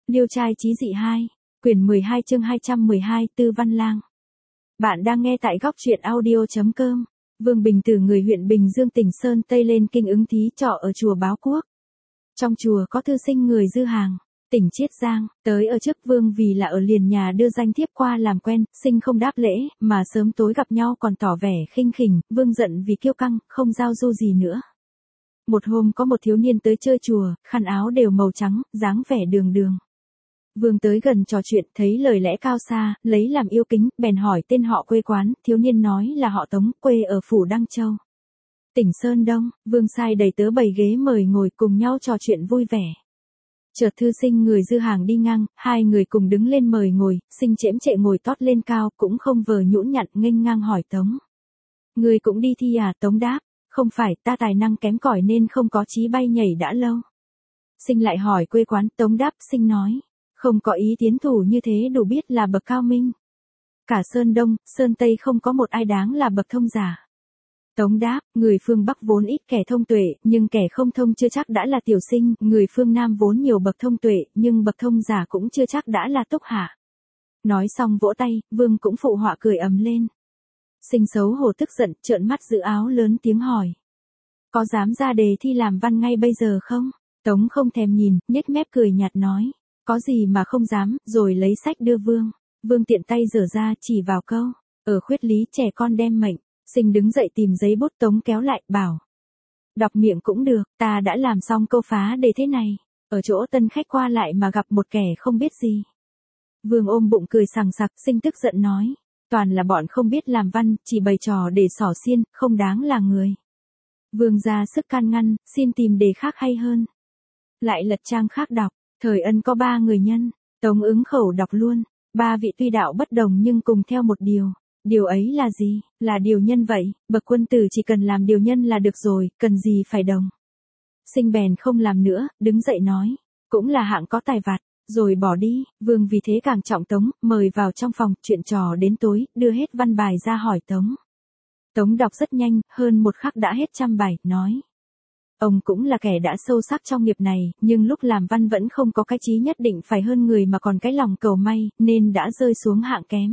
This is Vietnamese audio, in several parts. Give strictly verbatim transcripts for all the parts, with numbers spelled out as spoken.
Liêu trai chí dị hai, quyển mười hai chương hai trăm mười hai, Tư Văn Lang. Bạn đang nghe tại góc truyện audio chấm com. Vương Bình từ người huyện Bình Dương tỉnh Sơn Tây lên kinh ứng thí trọ ở chùa Báo Quốc. Trong chùa có thư sinh người Dư Hàng, tỉnh Chiết Giang, tới ở trước Vương vì là ở liền nhà đưa danh thiếp qua làm quen, sinh không đáp lễ, mà sớm tối gặp nhau còn tỏ vẻ khinh khỉnh, Vương giận vì kiêu căng, không giao du gì nữa. Một hôm có một thiếu niên tới chơi chùa, khăn áo đều màu trắng, dáng vẻ đường đường. Vương tới gần trò chuyện, thấy lời lẽ cao xa, lấy làm yêu kính, bèn hỏi tên họ quê quán, thiếu niên nói là họ Tống, quê ở phủ Đăng Châu, tỉnh Sơn Đông. Vương sai đầy tớ bày ghế mời ngồi cùng nhau trò chuyện vui vẻ. Chợt thư sinh người Dư Hàng đi ngang, hai người cùng đứng lên mời ngồi, sinh chễm chệ ngồi tót lên cao, cũng không vờ nhũn nhặn, nghênh ngang hỏi Tống: "Người cũng đi thi à?" Tống đáp: "Không phải, ta tài năng kém cỏi nên không có chí bay nhảy đã lâu." Sinh lại hỏi quê quán, Tống đáp: "Sinh nói, không có ý tiến thủ như thế đủ biết là bậc cao minh. Cả Sơn Đông, Sơn Tây không có một ai đáng là bậc thông giả." Tống đáp: "Người phương Bắc vốn ít kẻ thông tuệ, nhưng kẻ không thông chưa chắc đã là tiểu sinh, người phương Nam vốn nhiều bậc thông tuệ, nhưng bậc thông giả cũng chưa chắc đã là túc hạ." Nói xong vỗ tay, Vương cũng phụ họa cười ầm lên. Sinh xấu hổ tức giận, trợn mắt giữ áo lớn tiếng hỏi: "Có dám ra đề thi làm văn ngay bây giờ không?" Tống không thèm nhìn, nhếch mép cười nhạt nói: "Có gì mà không dám", rồi lấy sách đưa Vương. Vương tiện tay giở ra, chỉ vào câu: "Ở khuyết lý trẻ con đem mệnh." Sinh đứng dậy tìm giấy bút, Tống kéo lại, bảo: "Đọc miệng cũng được, ta đã làm xong câu phá đề thế này, ở chỗ tân khách qua lại mà gặp một kẻ không biết gì." Vương ôm bụng cười sằng sặc. Sinh tức giận nói: "Toàn là bọn không biết làm văn, chỉ bày trò để xỏ xiên, không đáng là người." Vương ra sức can ngăn, xin tìm đề khác hay hơn. Lại lật trang khác đọc: "Thời Ân có ba người nhân." Tống ứng khẩu đọc luôn: "Ba vị tuy đạo bất đồng nhưng cùng theo một điều. Điều ấy là gì?" "Là điều nhân vậy, bậc quân tử chỉ cần làm điều nhân là được rồi, cần gì phải đồng." Sinh bèn không làm nữa, đứng dậy nói: "Cũng là hạng có tài vặt." Rồi bỏ đi. Vương vì thế càng trọng Tống, mời vào trong phòng, chuyện trò đến tối, đưa hết văn bài ra hỏi Tống. Tống đọc rất nhanh, hơn một khắc đã hết trăm bài, nói: "Ông cũng là kẻ đã sâu sắc trong nghiệp này, nhưng lúc làm văn vẫn không có cái chí nhất định phải hơn người mà còn cái lòng cầu may, nên đã rơi xuống hạng kém."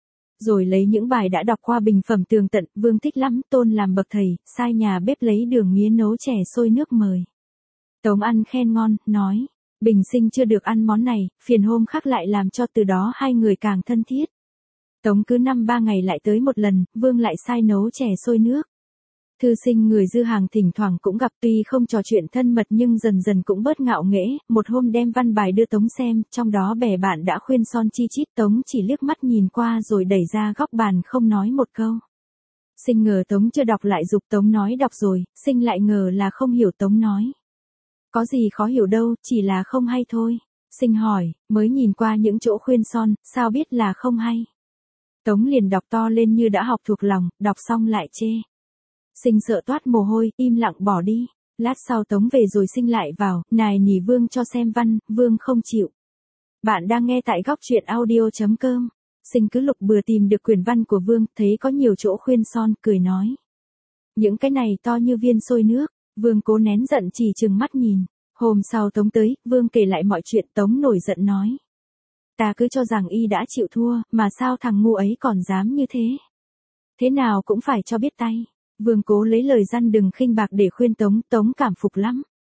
Rồi lấy những bài đã đọc qua bình phẩm tường tận, Vương thích lắm, tôn làm bậc thầy, sai nhà bếp lấy đường mía nấu chè sôi nước mời. Tống ăn khen ngon, nói: "Bình sinh chưa được ăn món này, phiền hôm khác lại làm cho." Từ đó hai người càng thân thiết. Tống cứ năm ba ngày lại tới một lần, Vương lại sai nấu chè sôi nước. Thư sinh người Dư Hàng thỉnh thoảng cũng gặp, tuy không trò chuyện thân mật nhưng dần dần cũng bớt ngạo nghễ. Một hôm đem văn bài đưa Tống xem, trong đó bè bạn đã khuyên son chi chít, Tống chỉ liếc mắt nhìn qua rồi đẩy ra góc bàn không nói một câu. Sinh ngờ Tống chưa đọc lại giục Tống nói đọc rồi, Sinh lại ngờ là không hiểu Tống nói: "Có gì khó hiểu đâu, chỉ là không hay thôi." Sinh hỏi: "Mới nhìn qua những chỗ khuyên son, sao biết là không hay?" Tống liền đọc to lên như đã học thuộc lòng, đọc xong lại chê. Sinh sợ toát mồ hôi, im lặng bỏ đi. Lát sau Tống về rồi Sinh lại vào, nài nỉ Vương cho xem văn, Vương không chịu. Bạn đang nghe tại góc truyện audio chấm com. Sinh cứ lục bừa tìm được quyển văn của Vương, thấy có nhiều chỗ khuyên son, cười nói: "Những cái này to như viên sôi nước." Vương cố nén giận chỉ trừng mắt nhìn. Hôm sau Tống tới, Vương kể lại mọi chuyện. Tống nổi giận nói: "Ta cứ cho rằng y đã chịu thua, mà sao thằng ngu ấy còn dám như thế? Thế nào cũng phải cho biết tay." Vương cố lấy lời răn đừng khinh bạc để khuyên Tống, Tống cảm phục lắm.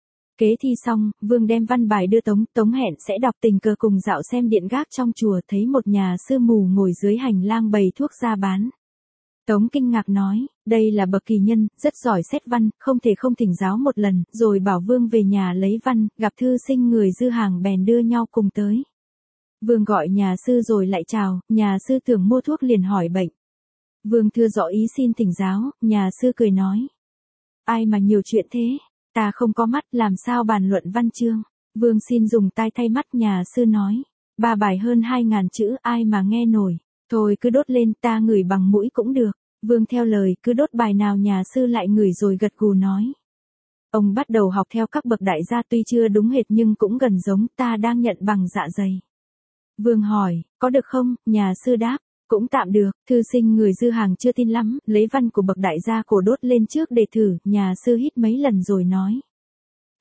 Kế thi xong, Vương đem văn bài đưa Tống, Tống hẹn sẽ đọc, tình cờ cùng dạo xem điện gác trong chùa, thấy một nhà sư mù ngồi dưới hành lang bày thuốc ra bán. Tống kinh ngạc nói: "Đây là bậc kỳ nhân, rất giỏi xét văn, không thể không thỉnh giáo một lần." Rồi bảo Vương về nhà lấy văn, gặp thư sinh người Dư Hàng bèn đưa nhau cùng tới. Vương gọi nhà sư rồi lại chào, nhà sư tưởng mua thuốc liền hỏi bệnh. Vương thưa rõ ý xin thỉnh giáo, nhà sư cười nói: "Ai mà nhiều chuyện thế, ta không có mắt, làm sao bàn luận văn chương." Vương xin dùng tai thay mắt, nhà sư nói: "Ba bài hơn hai ngàn chữ, ai mà nghe nổi, thôi cứ đốt lên, ta ngửi bằng mũi cũng được." Vương theo lời, cứ đốt bài nào nhà sư lại ngửi rồi gật gù nói: "Ông bắt đầu học theo các bậc đại gia, tuy chưa đúng hệt nhưng cũng gần giống, ta đang nhận bằng dạ dày." Vương hỏi: "Có được không?" Nhà sư đáp: "Cũng tạm được." Thư sinh người Dư Hàng chưa tin lắm, lấy văn của bậc đại gia cổ đốt lên trước để thử, nhà sư hít mấy lần rồi nói: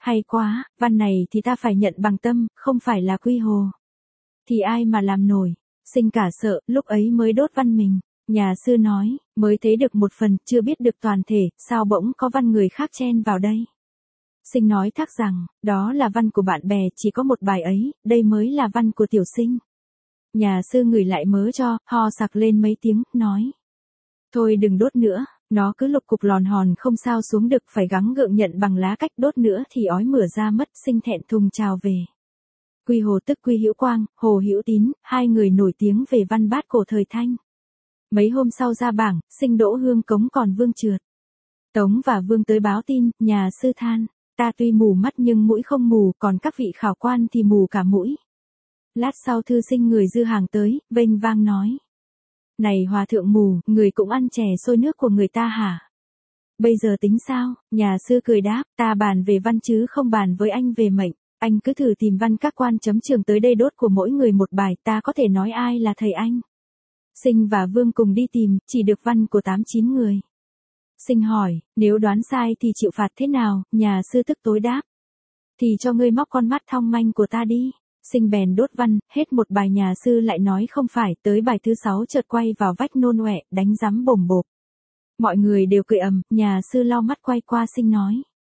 Hay quá, văn này thì ta phải nhận bằng tâm, không phải là quy hồ. Thì ai mà làm nổi, Sinh cả sợ, lúc ấy mới đốt văn mình. Nhà sư nói, mới thấy được một phần, chưa biết được toàn thể, sao bỗng có văn người khác chen vào đây. Sinh nói thắc rằng, đó là văn của bạn bè, chỉ có một bài ấy, đây mới là văn của tiểu sinh. Nhà sư ngửi lại mớ cho, ho sặc lên mấy tiếng, nói. Thôi đừng đốt nữa, nó cứ lục cục lòn hòn không sao xuống được, phải gắng gượng nhận bằng lá cách, đốt nữa thì ói mửa ra mất. Sinh thẹn thùng chào về. Quy Hồ tức Quy Hữu Quang, Hồ Hữu Tín, hai người nổi tiếng về văn bát cổ thời Thanh. Mấy hôm sau ra bảng, Sinh đỗ hương cống còn Vương trượt. Tống và Vương tới báo tin, nhà sư than, ta tuy mù mắt nhưng mũi không mù, còn các vị khảo quan thì mù cả mũi. Lát sau thư sinh người dư hàng tới, vênh vang nói. Này hòa thượng mù, người cũng ăn chè sôi nước của người ta hả? Bây giờ tính sao? Nhà sư cười đáp, ta bàn về văn chứ không bàn với anh về mệnh. Anh cứ thử tìm văn các quan chấm trường tới đây đốt của mỗi người một bài, ta có thể nói ai là thầy anh. Sinh và Vương cùng đi tìm, chỉ được văn của tám chín người. Sinh hỏi, nếu đoán sai thì chịu phạt thế nào? Nhà sư tức tối đáp. Thì cho ngươi móc con mắt thong manh của ta đi. Sinh bèn đốt văn, hết một bài nhà sư lại nói không phải, tới bài thứ sáu chợt quay vào vách nôn ọe, đánh rắm bồm bộp. Mọi người đều cười ầm, nhà sư lau mắt quay qua Sinh nói.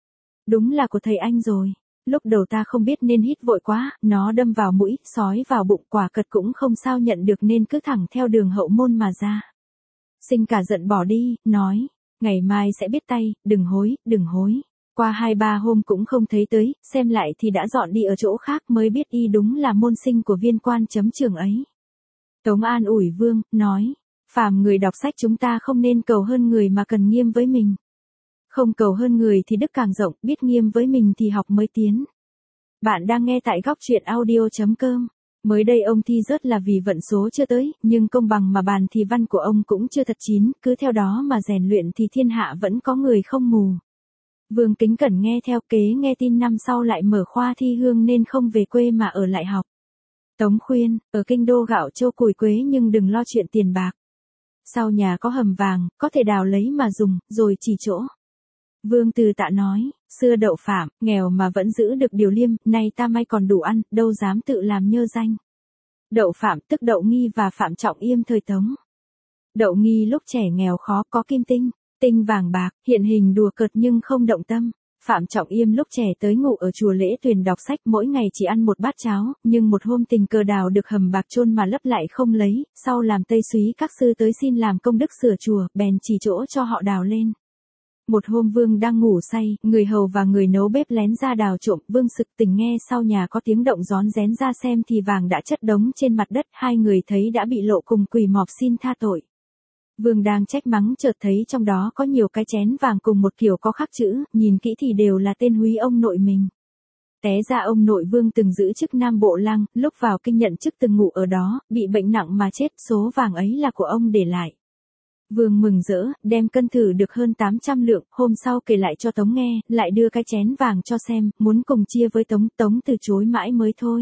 Đúng là của thầy anh rồi. Lúc đầu ta không biết nên hít vội quá, nó đâm vào mũi, sói vào bụng, quả cật cũng không sao nhận được nên cứ thẳng theo đường hậu môn mà ra. Sinh cả giận bỏ đi, nói, ngày mai sẽ biết tay, đừng hối, đừng hối. Qua hai ba hôm cũng không thấy tới, xem lại thì đã dọn đi ở chỗ khác, mới biết y đúng là môn sinh của viên quan chấm trường ấy. Tống an ủi Vương, nói, phàm người đọc sách chúng ta không nên cầu hơn người mà cần nghiêm với mình. Không cầu hơn người thì đức càng rộng, biết nghiêm với mình thì học mới tiến. Bạn đang nghe tại góc truyện audio chấm com. Mới đây ông thi rớt là vì vận số chưa tới, nhưng công bằng mà bàn thì văn của ông cũng chưa thật chín, cứ theo đó mà rèn luyện thì thiên hạ vẫn có người không mù. Vương kính cẩn nghe theo, kế nghe tin năm sau lại mở khoa thi hương nên không về quê mà ở lại học. Tống khuyên, ở kinh đô gạo châu củi quế nhưng đừng lo chuyện tiền bạc. Sau nhà có hầm vàng, có thể đào lấy mà dùng, rồi chỉ chỗ. Vương Từ Tạ nói, xưa Đậu Phạm, nghèo mà vẫn giữ được điều liêm, nay ta may còn đủ ăn, đâu dám tự làm nhơ danh. Đậu Phạm tức Đậu Nghi và Phạm Trọng Yêm thời Tống. Đậu Nghi lúc trẻ nghèo khó có kim tinh, tinh vàng bạc, hiện hình đùa cợt nhưng không động tâm. Phạm Trọng Yêm lúc trẻ tới ngủ ở chùa Lễ Tuyền đọc sách, mỗi ngày chỉ ăn một bát cháo, nhưng một hôm tình cờ đào được hầm bạc chôn mà lấp lại không lấy, sau làm tây súy các sư tới xin làm công đức sửa chùa, bèn chỉ chỗ cho họ đào lên. Một hôm Vương đang ngủ say, người hầu và người nấu bếp lén ra đào trộm, Vương sực tỉnh nghe sau nhà có tiếng động rón rén ra xem thì vàng đã chất đống trên mặt đất, hai người thấy đã bị lộ cùng quỳ mọp xin tha tội. Vương đang trách mắng chợt thấy trong đó có nhiều cái chén vàng cùng một kiểu có khắc chữ, nhìn kỹ thì đều là tên Húy ông nội mình. Té ra ông nội Vương từng giữ chức Nam Bộ Lang, lúc vào kinh nhận chức từng ngủ ở đó, bị bệnh nặng mà chết, số vàng ấy là của ông để lại. Vương mừng rỡ, đem cân thử được hơn tám trăm lượng, hôm sau kể lại cho Tống nghe, lại đưa cái chén vàng cho xem, muốn cùng chia với Tống, Tống từ chối mãi mới thôi.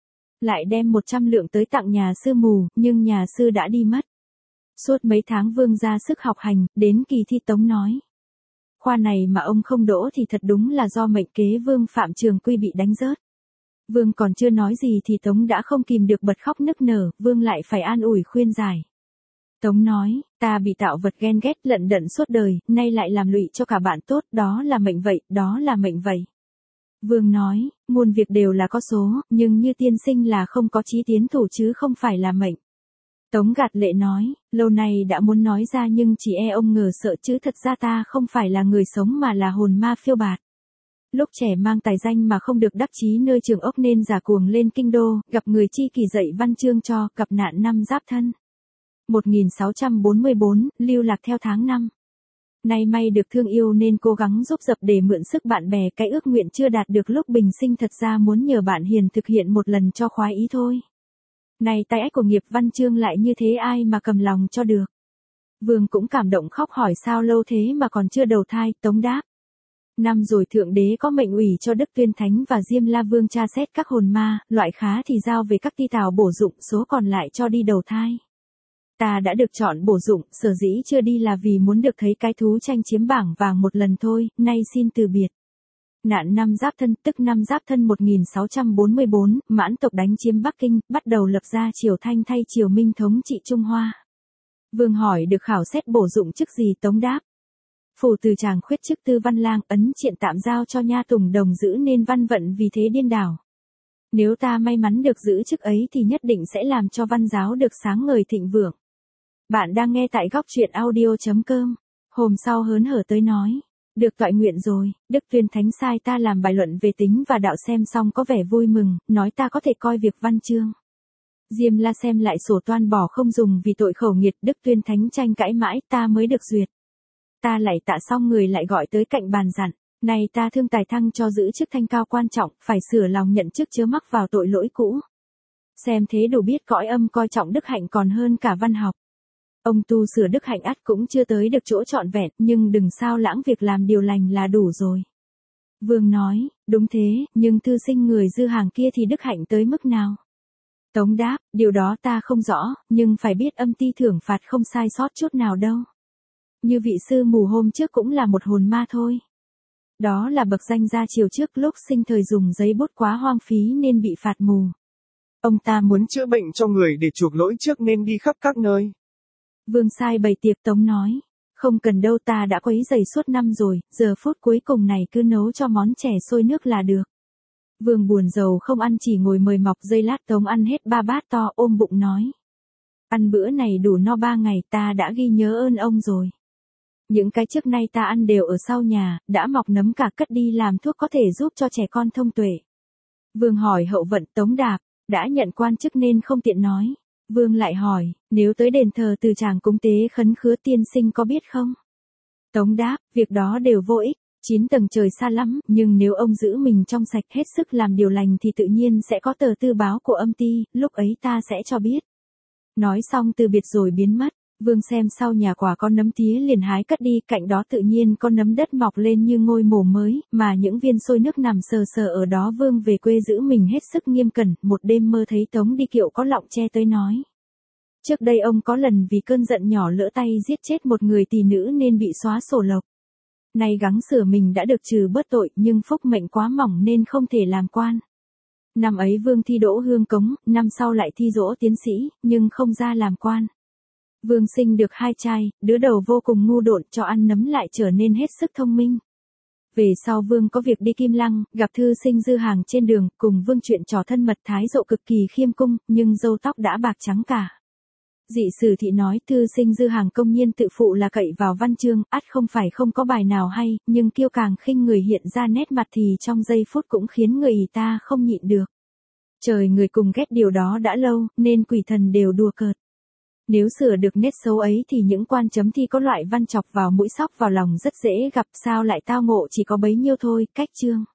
Lại đem một trăm lượng tới tặng nhà sư mù, nhưng nhà sư đã đi mất. Suốt mấy tháng Vương ra sức học hành, đến kỳ thi Tống nói. Khoa này mà ông không đỗ thì thật đúng là do mệnh kế Vương Phạm Trường Quy bị đánh rớt. Vương còn chưa nói gì thì Tống đã không kìm được bật khóc nức nở, Vương lại phải an ủi khuyên giải. Tống nói, ta bị tạo vật ghen ghét lận đận suốt đời, nay lại làm lụy cho cả bạn tốt, đó là mệnh vậy, đó là mệnh vậy. Vương nói, muôn việc đều là có số, nhưng như tiên sinh là không có chí tiến thủ chứ không phải là mệnh. Tống gạt lệ nói, lâu nay đã muốn nói ra nhưng chỉ e ông ngờ sợ chứ thật ra ta không phải là người sống mà là hồn ma phiêu bạt. Lúc trẻ mang tài danh mà không được đắc chí nơi trường ốc nên giả cuồng lên kinh đô, gặp người chi kỷ dạy văn chương cho, gặp nạn năm Giáp Thân. một nghìn sáu trăm bốn mươi bốn, lưu lạc theo tháng năm. Nay may được thương yêu nên cố gắng giúp dập để mượn sức bạn bè, cái ước nguyện chưa đạt được lúc bình sinh thật ra muốn nhờ bạn hiền thực hiện một lần cho khoái ý thôi. Này tay ách của nghiệp văn chương lại như thế ai mà cầm lòng cho được. Vương cũng cảm động khóc hỏi sao lâu thế mà còn chưa đầu thai, Tống đáp. Năm rồi Thượng Đế có mệnh ủy cho Đức Tuyên Thánh và Diêm La Vương tra xét các hồn ma, loại khá thì giao về các ti tào bổ dụng, số còn lại cho đi đầu thai. Ta đã được chọn bổ dụng, sở dĩ chưa đi là vì muốn được thấy cái thú tranh chiếm bảng vàng một lần thôi, nay xin từ biệt. Nạn năm Giáp Thân, tức năm Giáp Thân một nghìn sáu trăm bốn mươi bốn, Mãn tộc đánh chiếm Bắc Kinh, bắt đầu lập ra triều Thanh thay triều Minh thống trị Trung Hoa. Vương hỏi được khảo xét bổ dụng chức gì? Tống đáp: Phủ từ tràng khuyết chức tư văn lang, ấn triện tạm giao cho nha Tùng Đồng giữ, nên văn vận vì thế điên đảo. Nếu ta may mắn được giữ chức ấy thì nhất định sẽ làm cho văn giáo được sáng ngời thịnh vượng. Bạn đang nghe tại góc truyện audio chấm com. Hôm sau hớn hở tới nói: Được toại nguyện rồi, Đức Tuyên Thánh sai ta làm bài luận về tính và đạo, xem xong có vẻ vui mừng, nói ta có thể coi việc văn chương. Diêm La xem lại sổ toan bỏ không dùng vì tội khẩu nghiệt, Đức Tuyên Thánh tranh cãi mãi ta mới được duyệt. Ta lạy tạ xong người lại gọi tới cạnh bàn dặn: Này ta thương tài thăng cho giữ chức thanh cao quan trọng, phải sửa lòng nhận chức chớ mắc vào tội lỗi cũ. Xem thế đủ biết cõi âm coi trọng đức hạnh còn hơn cả văn học. Ông tu sửa đức hạnh ắt cũng chưa tới được chỗ trọn vẹn, nhưng đừng sao lãng việc làm điều lành là đủ rồi. Vương nói: Đúng thế, nhưng thư sinh người dư hàng kia thì đức hạnh tới mức nào? Tống đáp: Điều đó ta không rõ, nhưng phải biết âm ty thưởng phạt không sai sót chút nào đâu. Như vị sư mù hôm trước cũng là một hồn ma thôi. Đó là bậc danh gia triều trước lúc sinh thời dùng giấy bút quá hoang phí nên bị phạt mù. Ông ta muốn chữa bệnh cho người để chuộc lỗi trước nên đi khắp các nơi. Vương sai bày tiệc. Tống nói: Không cần đâu, ta đã quấy rầy suốt năm rồi, giờ phút cuối cùng này cứ nấu cho món chè sôi nước là được. Vương buồn rầu không ăn, chỉ ngồi mời mọc. Giây lát Tống ăn hết ba bát to, ôm bụng nói: Ăn bữa này đủ no ba ngày, ta đã ghi nhớ ơn ông rồi. Những cái trước nay ta ăn đều ở sau nhà, đã mọc nấm cả, cất đi làm thuốc có thể giúp cho trẻ con thông tuệ. Vương hỏi hậu vận. Tống đáp: Đã nhận quan chức nên không tiện nói. Vương lại hỏi: Nếu tới đền thờ từ tràng cúng tế khấn khứa tiên sinh có biết không? Tống đáp: Việc đó đều vô ích, chín tầng trời xa lắm, nhưng nếu ông giữ mình trong sạch hết sức làm điều lành thì tự nhiên sẽ có tờ tư báo của âm ty, lúc ấy ta sẽ cho biết. Nói xong từ biệt rồi biến mất. Vương xem sau nhà quả có nấm tía liền hái cất đi, cạnh đó tự nhiên có nấm đất mọc lên như ngôi mồ mới, mà những viên sôi nước nằm sờ sờ ở đó. Vương về quê giữ mình hết sức nghiêm cẩn, một đêm mơ thấy Tống đi kiệu có lọng tre tới nói: Trước đây ông có lần vì cơn giận nhỏ lỡ tay giết chết một người tỳ nữ nên bị xóa sổ lộc. Nay gắng sửa mình đã được trừ bớt tội, nhưng phúc mệnh quá mỏng nên không thể làm quan. Năm ấy Vương thi đỗ hương cống, năm sau lại thi dỗ tiến sĩ, nhưng không ra làm quan. Vương sinh được hai trai, đứa đầu vô cùng ngu độn, cho ăn nấm lại trở nên hết sức thông minh. Về sau Vương có việc đi Kim Lăng, gặp thư sinh dư hàng trên đường, cùng Vương chuyện trò thân mật, thái độ cực kỳ khiêm cung, nhưng râu tóc đã bạc trắng cả. Dị sử thị nói thư sinh dư hàng công nhiên tự phụ là cậy vào văn chương, ắt không phải không có bài nào hay, nhưng kiêu càng khinh người hiện ra nét mặt thì trong giây phút cũng khiến người ta không nhịn được. Trời người cùng ghét điều đó đã lâu, nên quỷ thần đều đùa cợt. Nếu sửa được nét xấu ấy thì những quan chấm thi có loại văn chọc vào mũi, sóc vào lòng rất dễ gặp, sao lại tao ngộ chỉ có bấy nhiêu thôi. Cách chương